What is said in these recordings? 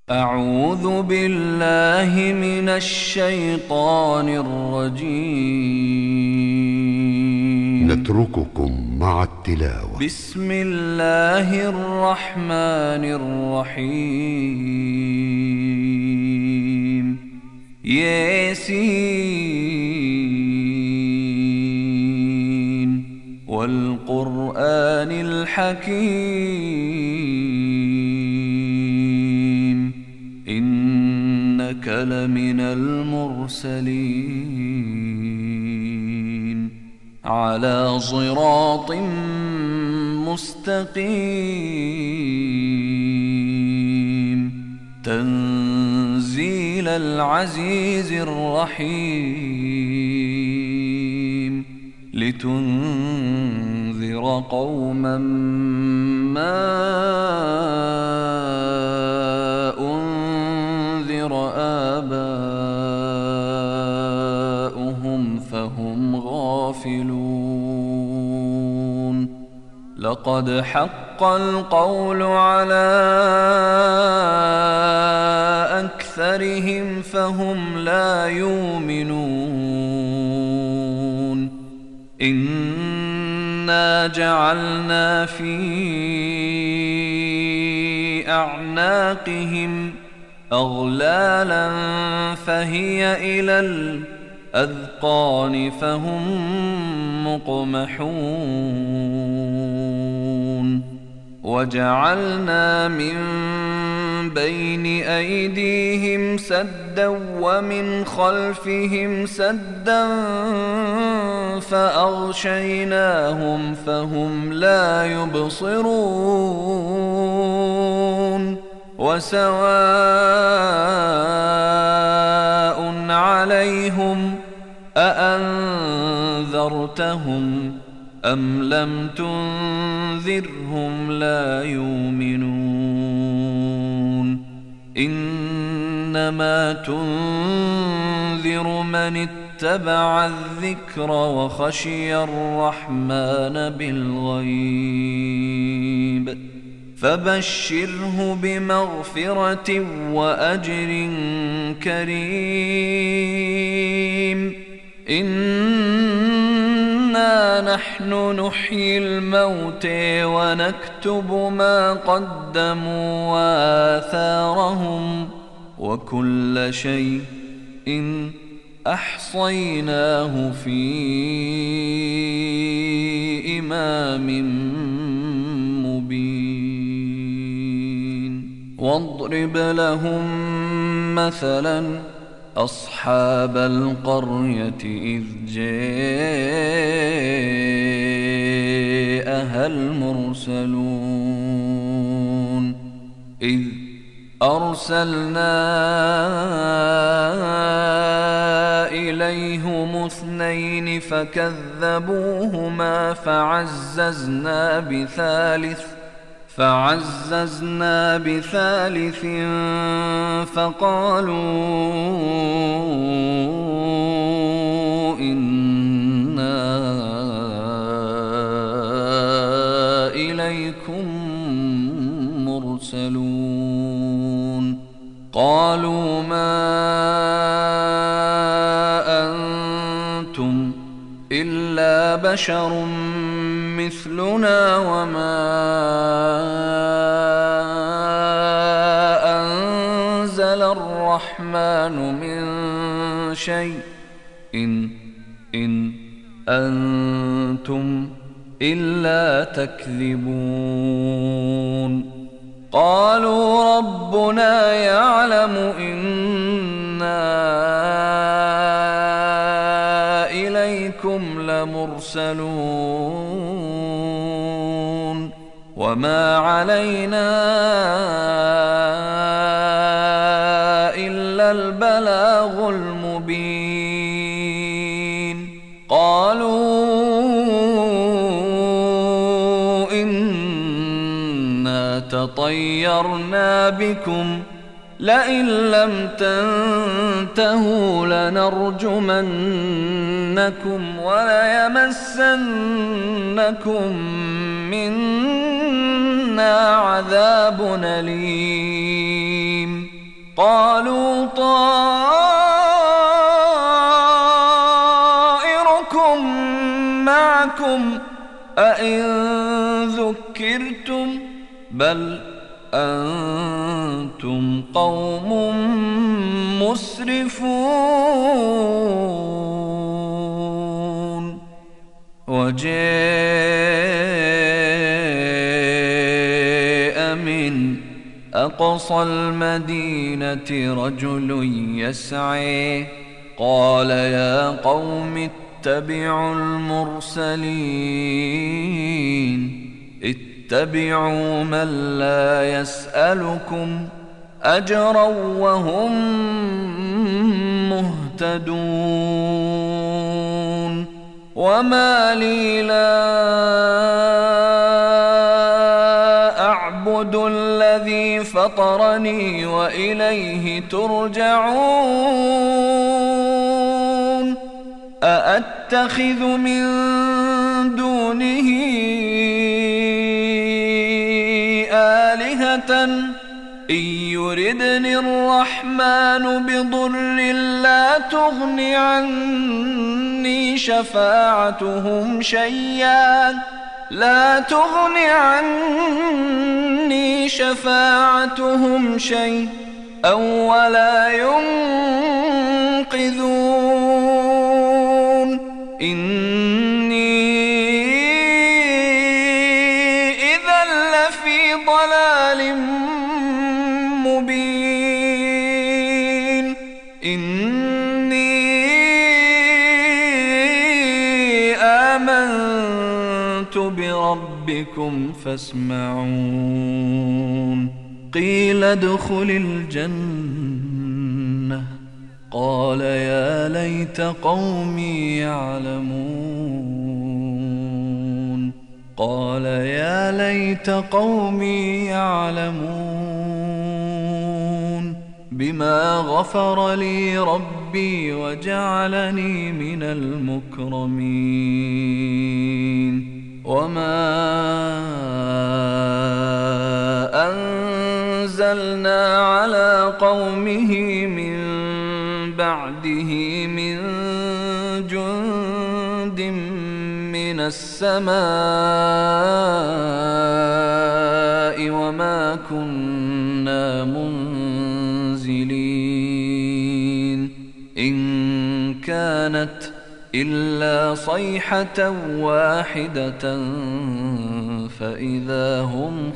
أعوذ بالله من الشيطان الرجيم. نترككم مع التلاوة. بسم الله الرحمن الرحيم. ياسين والقرآن الحكيم، إنك لمن المرسلين على صراط مستقيم، تنزيل العزيز الرحيم، لتنذر قوما ما أنذر آباؤهم فهم غافلون. لقد حق القول على أكثرهم فهم لا يؤمنون. إنا جعلنا في أعناقهم أغلالا فهي إلى الأذقان فهم مقمحون. وجعلنا من بين أيديهم سدا ومن خلفهم سدا فأغشيناهم فهم لا يبصرون. وسواء عليهم أأنذرتهم أم لم تنذرهم لا يؤمنون. إنما تنذر من اتبع الذكر وخشي الرحمن بالغيب، فبشره بمغفرة وأجر كريم. إنا نحن نحيي الموتى ونكتب ما قدموا وآثارهم، وكل شيء أحصيناه في إمام مبين. واضرب لهم مثلا أصحاب القرية إذ جاءها المرسلون. إذ أرسلنا إليهم اثنين فكذبوهما فعززنا بثالث فقالوا إنا إليكم مرسلون. قالوا ما أنتم إلا بشر مثلنا وما أنزل الرحمن من شيء إن أنتم إلا تكذبون. قالوا ربنا يعلم إنا إليكم لمرسلون وما علينا إلا البلاغ المبين. قالوا إنا تطيرنا بكم لئن لم تنتهوا لنرجمنكم وليمسنكم منا عذاب أليم. قالوا طائركم معكم أئن ذكرتم بل أنتم قوم مسرفون. وجاء من أقصى المدينة رجل يسعى قال يا قوم اتبعوا المرسلين اتبعوا من لا يسألكم أجرا وهم مهتدون. وما لي لا أعبد الذي فطرني وإليه ترجعون. أأتخذ من دونه آلهة إن يردني الرحمن بضر لا تغن عني شفاعتهم شيئا ولا ينقذون. إني إذا لفي ضلال مبين. إني آمنت بربكم فاسمعون. قيل ادخل الجنة قال يا ليت قومي يعلمون بما غفر لي ربي وجعلني من المكرمين. وما أنزلنا على قومه من بعده من جند من السماء وما كنا منزلين. إن كانت إلا صيحة واحدة فإذا هم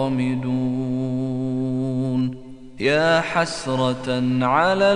خامدون. يا حسرة على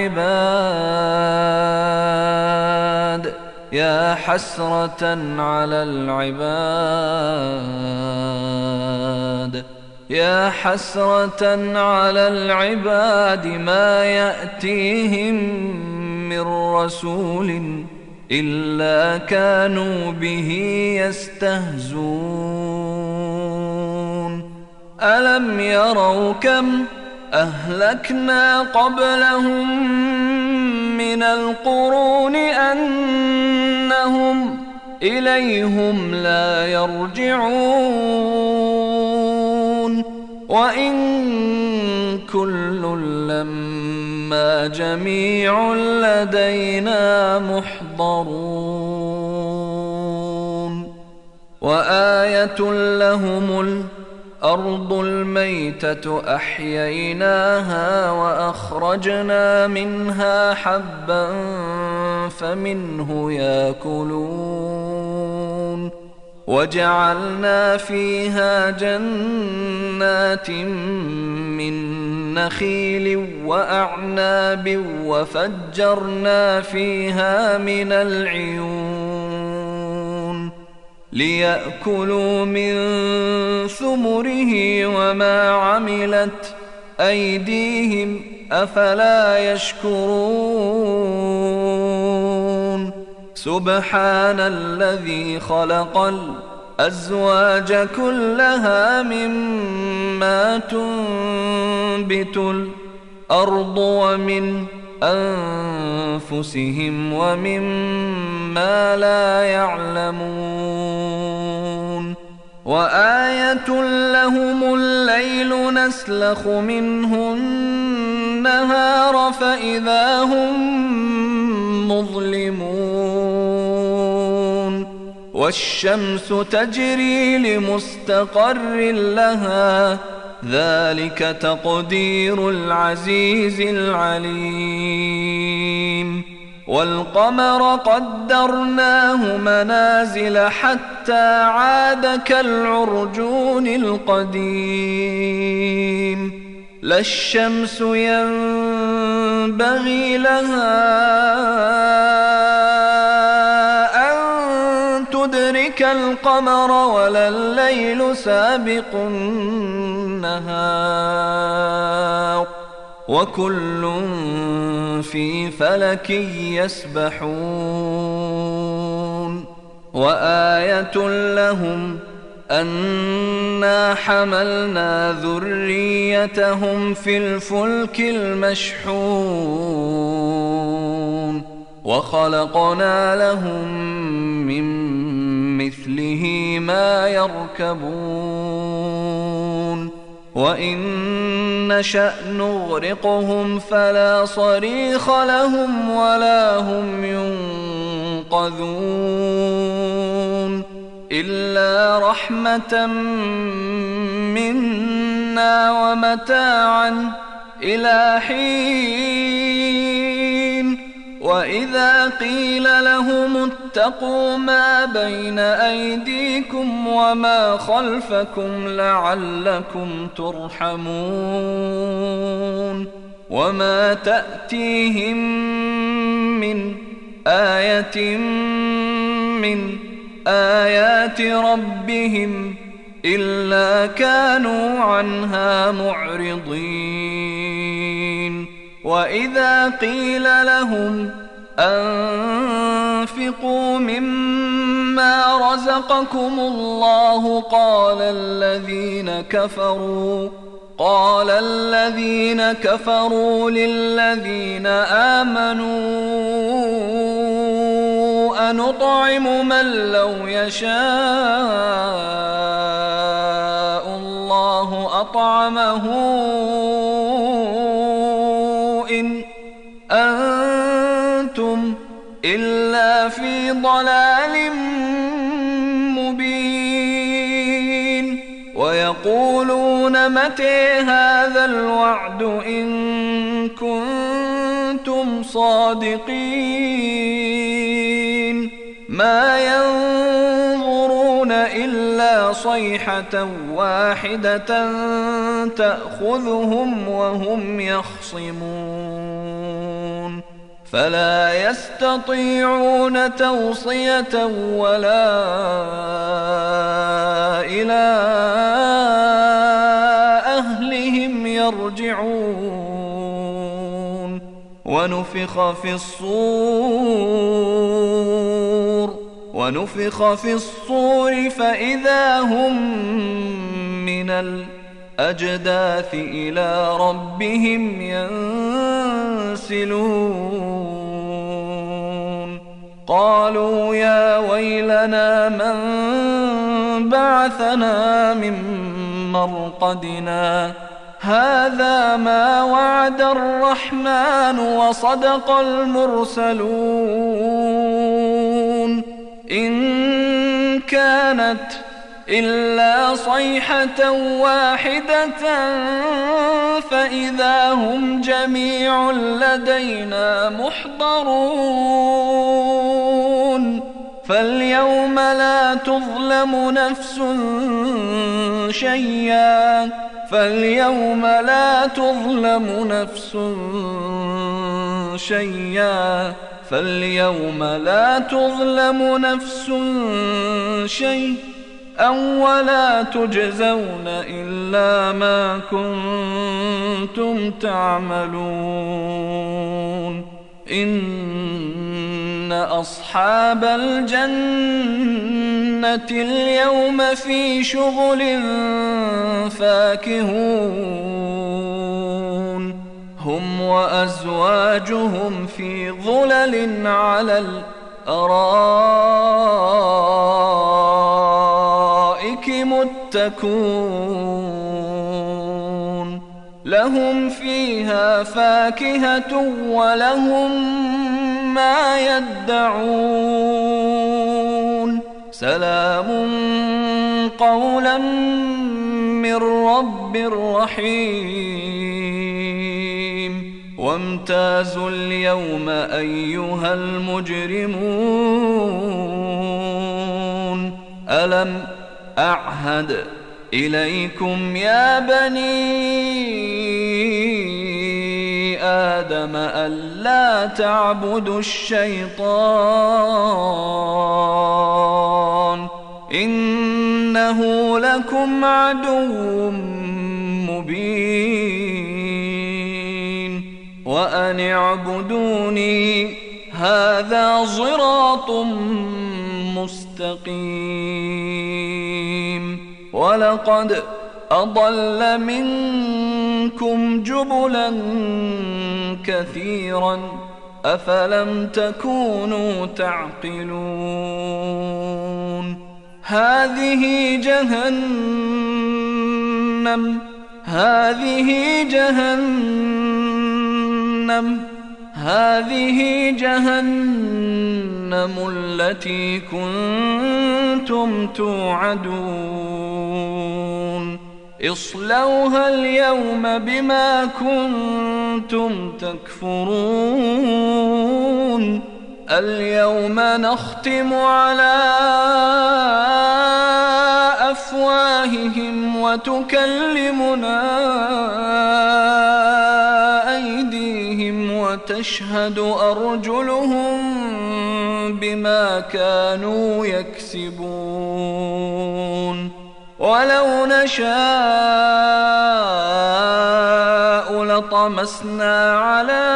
العباد ما يأتيهم من رسول إلا كانوا به يستهزون. ألم يروا كم أهلكنا قبلهم من القرون أنهم إليهم لا يرجعون. وإن كل لما جميع لدينا محضرون. وآية لهم الأرض الميتة أحييناها وأخرجنا منها حبا فمنه يأكلون. وجعلنا فيها جنات من نخيل وأعناب وفجرنا فيها من العيون ليأكلوا من ثمره وما عملت أيديهم أفلا يشكرون. سبحان الذي خلق الأزواج كلها مما تنبت الأرض ومن أنفسهم ومما لا يعلمون. وآية لهم الليل نسلخ منه النهار فإذا هم مظلمون والشمس تجري لمستقر لها ذلك تقدير العزيز العليم والقمر قدرناه منازل حتى عاد كالعرجون القديم لا الشمس ينبغي لها أن تدرك القمر ولا الليل سابق النهار وكل في فلك يسبحون وآية لهم أنا حملنا ذريتهم في الفلك المشحون وخلقنا لهم من مثله ما يركبون وإن نشأ نغرقهم فلا صريخ لهم ولا هم ينقذون إلا رحمة منا ومتاعا إلى حين وإذا قيل لهم اتقوا ما بين أيديكم وما خلفكم لعلكم ترحمون وما تأتيهم من آية من آيات ربهم إلا كانوا عنها معرضين وإذا قيل لهم أنفقوا مما رزقكم الله قال الذين كفروا للذين آمنوا أنطعم من لو يشاء الله أطعمه إن أنتم إلا في ضلال مبين ويقولون متى هذا الوعد إن كنتم صادقين ما ينظرون إلا صيحة واحدة تأخذهم وهم يخصمون فلا يستطيعون توصية ولا إلى أهلهم يرجعون ونفخ في الصور فإذا هم من الأجداث إلى ربهم ينسلون قالوا يا ويلنا من بعثنا من مرقدنا هذا ما وعد الرحمن وصدق المرسلون إن كانت إلا صيحة واحدة فإذا هم جميع لدينا محضرون فاليوم لا تظلم نفس شيئا فاليوم لا تظلم نفس شيئا ولا تجزون إلا ما كنتم تعملون إن أصحاب الجنة اليوم في شغل فاكهون هم وأزواجهم في ظلل على الأرائك متكئون لهم فيها فاكهة ولهم ما يدعون سلام قولا من رب رحيم وامتازوا اليوم أيها المجرمون ألم أعهد إليكم يا بني آدم ألا تعبدوا الشيطان إنه لكم عدو مبين وأن اعبدوني هذا صراط مستقيم ولقد أضل منكم جبلا كثيرا أفلم تكونوا تعقلون هذه جهنم التي كنتم توعدون اصلوها اليوم بما كنتم تكفرون اليوم نختم على أفواههم وتكلمنا أيديهم وتشهد أرجلهم بما كانوا يكسبون ولو نشاء لطمسنا على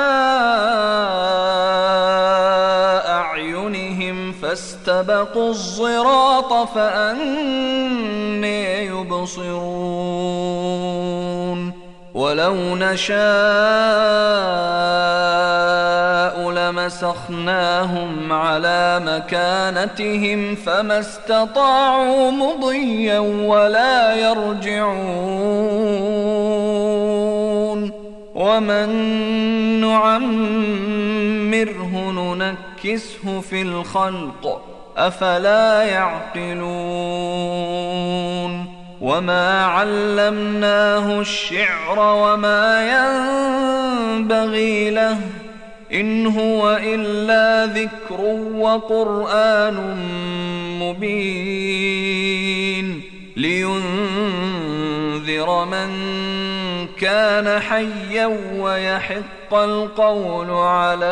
أعينهم فاستبقوا الصراط فأنى يبصرون ولو نشاء لمسخناهم على مكانتهم فما استطاعوا مضيا ولا يرجعون ومن نعمره ننكسه في الخلق أفلا يعقلون وما علمناه الشعر وما ينبغي له إن هو إلا ذكر وقرآن مبين لينذر من كان حيا ويحق القول على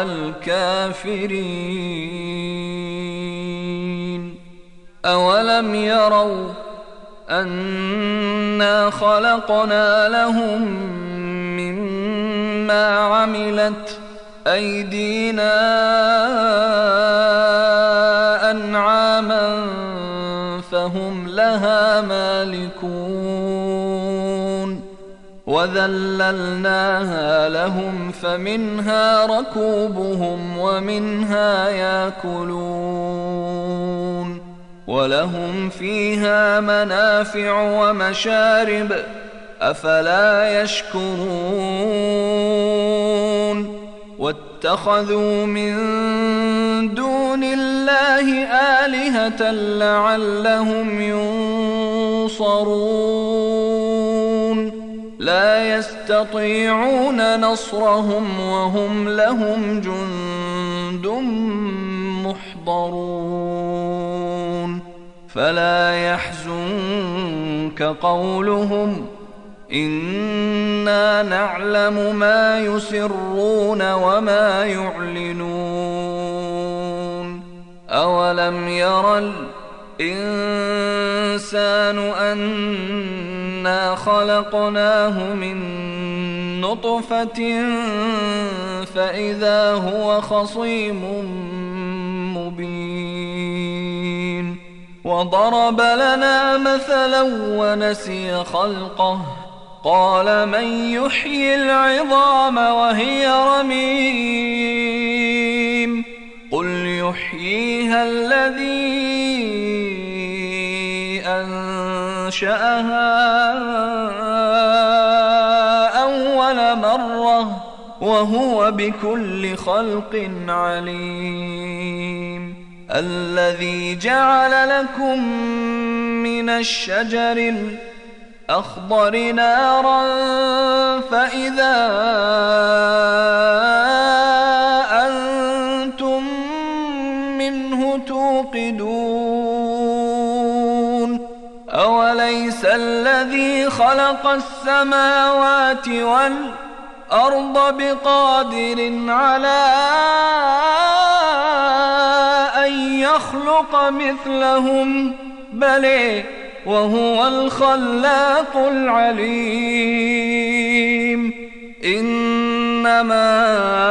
الكافرين أولم يروا أنا خلقنا لهم مما عملت أيدينا أنعاما فهم لها مالكون وذللناها لهم فمنها ركوبهم ومنها يأكلون ولهم فيها منافع ومشارب أفلا يشكرون واتخذوا من دون الله آلهة لعلهم ينصرون لا يستطيعون نصرهم وهم لهم جند محضرون فلا يحزنك قولهم إنا نعلم ما يسرون وما يعلنون أولم ير الإنسان أنا خلقناه من نطفة فإذا هو خصيم مبين وضرب لنا مثلا ونسي خلقه قال من يحيي العظام وهي رميم قل يحييها الذي أنشأها أول خلقه وهو بكل خلق عليم. الذي جعل لكم من الشجر الأخضر نارا فإذا أنتم منه توقدون. أوليس الذي خلق السماوات والأرض بقادر على أن يخلق مثلهم؟ بلى وهو الخلاق العليم. إنما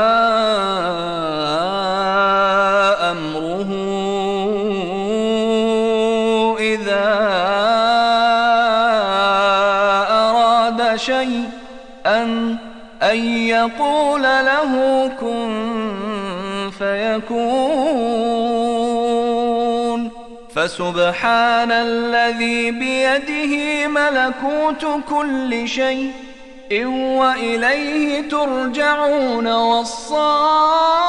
أمره إذا أراد شيئا أن يقول له كن فيكون. فسبحان الذي بيده ملكوت كل شيء وإليه ترجعون. والصالحون